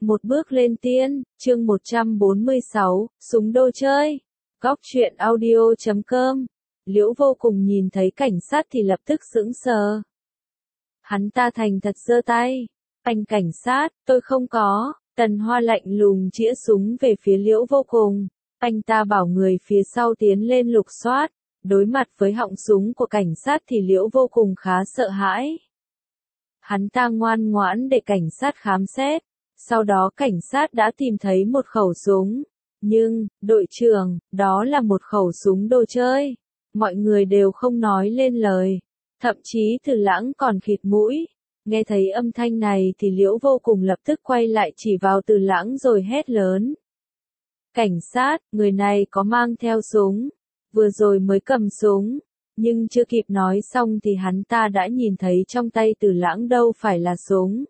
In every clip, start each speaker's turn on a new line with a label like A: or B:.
A: Một bước lên tiên, chương 146, súng đồ chơi. Góc truyện audio.com. Liễu Vô Cùng nhìn thấy cảnh sát thì lập tức sững sờ. Hắn ta thành thật giơ tay. Anh cảnh sát, tôi không có. Tần Hoa lạnh lùng chĩa súng về phía Liễu Vô Cùng. Anh ta bảo người phía sau tiến lên lục soát. Đối mặt với họng súng của cảnh sát thì Liễu Vô Cùng khá sợ hãi. Hắn ta ngoan ngoãn để cảnh sát khám xét. Sau đó cảnh sát đã tìm thấy một khẩu súng. Nhưng, đội trưởng, đó là một khẩu súng đồ chơi. Mọi người đều không nói lên lời. Thậm chí Từ Lãng còn khịt mũi. Nghe thấy âm thanh này thì Liễu Vô Cùng lập tức quay lại chỉ vào Từ Lãng rồi hét lớn. Cảnh sát, người này có mang theo súng. Vừa rồi mới cầm súng. Nhưng chưa kịp nói xong thì hắn ta đã nhìn thấy trong tay Từ Lãng đâu phải là súng.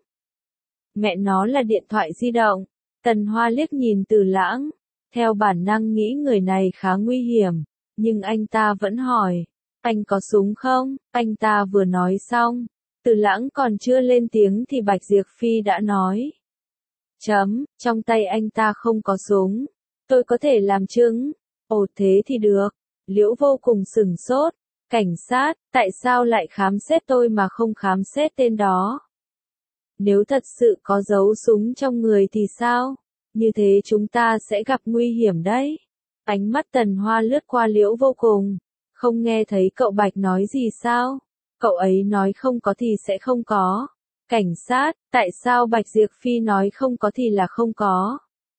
A: Mẹ nó là điện thoại di động. Tần Hoa liếc nhìn Từ Lãng. Theo bản năng nghĩ người này khá nguy hiểm. Nhưng anh ta vẫn hỏi. Anh có súng không? Anh ta vừa nói xong. Từ Lãng còn chưa lên tiếng thì Bạch Diệp Phi đã nói. Trong tay anh ta không có súng. Tôi có thể làm chứng. Ồ thế thì được. Liễu Vô Cùng sửng sốt. Cảnh sát, tại sao lại khám xét tôi mà không khám xét tên đó? Nếu thật sự có giấu súng trong người thì sao? Như thế chúng ta sẽ gặp nguy hiểm đấy. Ánh mắt Tần Hoa lướt qua Liễu Vô Cùng. Không nghe thấy cậu Bạch nói gì sao? Cậu ấy nói không có thì sẽ không có. Cảnh sát, tại sao Bạch Diệp Phi nói không có thì là không có?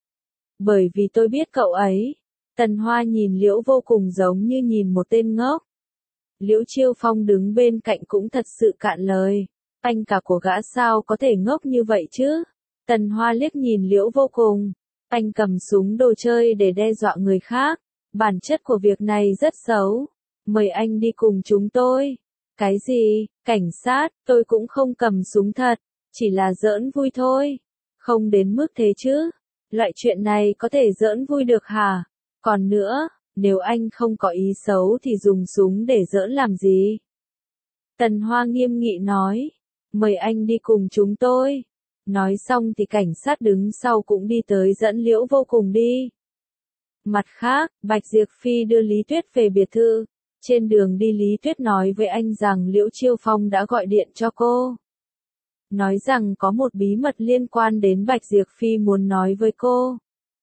A: Bởi vì tôi biết cậu ấy. Tần Hoa nhìn Liễu Vô Cùng giống như nhìn một tên ngốc. Liễu Chiêu Phong đứng bên cạnh cũng thật sự cạn lời. Anh cả của gã sao có thể ngốc như vậy chứ? Tần Hoa liếc nhìn Liễu Vô Cùng. Anh cầm súng đồ chơi để đe dọa người khác. Bản chất của việc này rất xấu. Mời anh đi cùng chúng tôi. Cái gì? Cảnh sát, tôi cũng không cầm súng thật. Chỉ là giỡn vui thôi. Không đến mức thế chứ. Loại chuyện này có thể giỡn vui được hả? Còn nữa, nếu anh không có ý xấu thì dùng súng để giỡn làm gì? Tần Hoa nghiêm nghị nói. Mời anh đi cùng chúng tôi. Nói xong thì cảnh sát đứng sau cũng đi tới dẫn Liễu Vô Cùng đi. Mặt khác, Bạch Diệp Phi đưa Lý Tuyết về biệt thự. Trên đường đi Lý Tuyết nói với anh rằng Liễu Chiêu Phong đã gọi điện cho cô. Nói rằng có một bí mật liên quan đến Bạch Diệp Phi muốn nói với cô.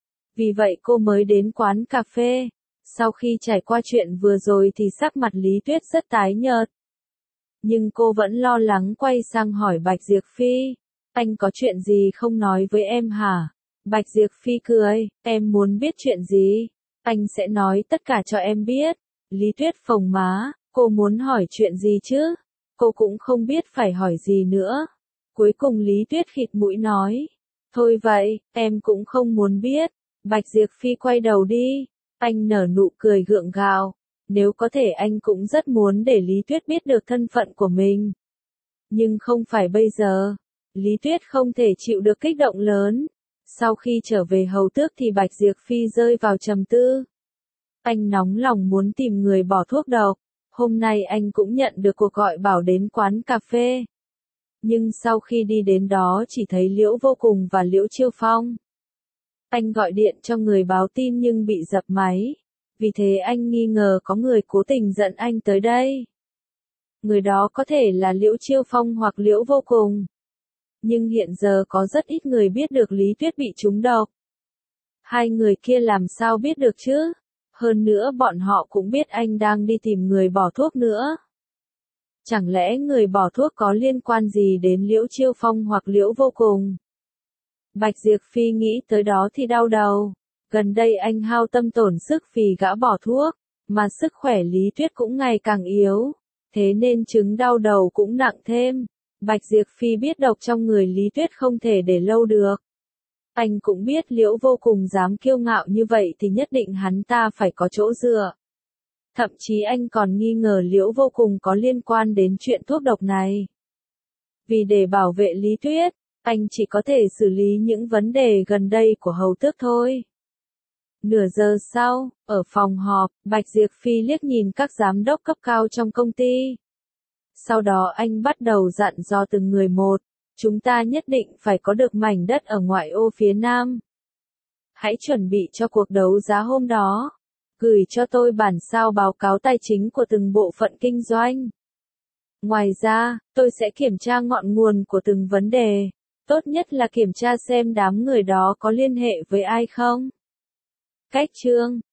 A: Vì vậy cô mới đến quán cà phê. Sau khi trải qua chuyện vừa rồi thì sắc mặt Lý Tuyết rất tái nhợt. Nhưng cô vẫn lo lắng quay sang hỏi Bạch Diệp Phi. Anh có chuyện gì không nói với em hả? Bạch Diệp Phi cười. Em muốn biết chuyện gì? Anh sẽ nói tất cả cho em biết. Lý Tuyết phồng má. Cô muốn hỏi chuyện gì chứ? Cô cũng không biết phải hỏi gì nữa. Cuối cùng Lý Tuyết khịt mũi nói. Thôi vậy, em cũng không muốn biết. Bạch Diệp Phi quay đầu đi. Anh nở nụ cười gượng gạo. Nếu có thể anh cũng rất muốn để Lý Tuyết biết được thân phận của mình. Nhưng không phải bây giờ. Lý Tuyết không thể chịu được kích động lớn. Sau khi trở về hầu tước thì Bạch Diệp Phi rơi vào trầm tư. Anh nóng lòng muốn tìm người bỏ thuốc độc. Hôm nay anh cũng nhận được cuộc gọi bảo đến quán cà phê. Nhưng sau khi đi đến đó chỉ thấy Liễu Vô Cùng và Liễu Chiêu Phong. Anh gọi điện cho người báo tin nhưng bị dập máy. Vì thế anh nghi ngờ có người cố tình dẫn anh tới đây. Người đó có thể là Liễu Chiêu Phong hoặc Liễu Vô Cùng. Nhưng hiện giờ có rất ít người biết được Lý Tuyết bị trúng độc. Hai người kia làm sao biết được chứ? Hơn nữa bọn họ cũng biết anh đang đi tìm người bỏ thuốc nữa. Chẳng lẽ người bỏ thuốc có liên quan gì đến Liễu Chiêu Phong hoặc Liễu Vô Cùng? Bạch Diệp Phi nghĩ tới đó thì đau đầu. Gần đây anh hao tâm tổn sức vì gã bỏ thuốc, mà sức khỏe Lý Tuyết cũng ngày càng yếu. Thế nên chứng đau đầu cũng nặng thêm. Bạch Diệp Phi biết độc trong người Lý Tuyết không thể để lâu được. Anh cũng biết Liễu Vô Cùng dám kiêu ngạo như vậy thì nhất định hắn ta phải có chỗ dựa. Thậm chí anh còn nghi ngờ Liễu Vô Cùng có liên quan đến chuyện thuốc độc này. Vì để bảo vệ Lý Tuyết, anh chỉ có thể xử lý những vấn đề gần đây của hầu tước thôi. Nửa giờ sau, ở phòng họp, Bạch Diệp Phi liếc nhìn các giám đốc cấp cao trong công ty. Sau đó anh bắt đầu dặn dò từng người một. Chúng ta nhất định phải có được mảnh đất ở ngoại ô phía Nam. Hãy chuẩn bị cho cuộc đấu giá hôm đó. Gửi cho tôi bản sao báo cáo tài chính của từng bộ phận kinh doanh. Ngoài ra, tôi sẽ kiểm tra ngọn nguồn của từng vấn đề. Tốt nhất là kiểm tra xem đám người đó có liên hệ với ai không. Cách chương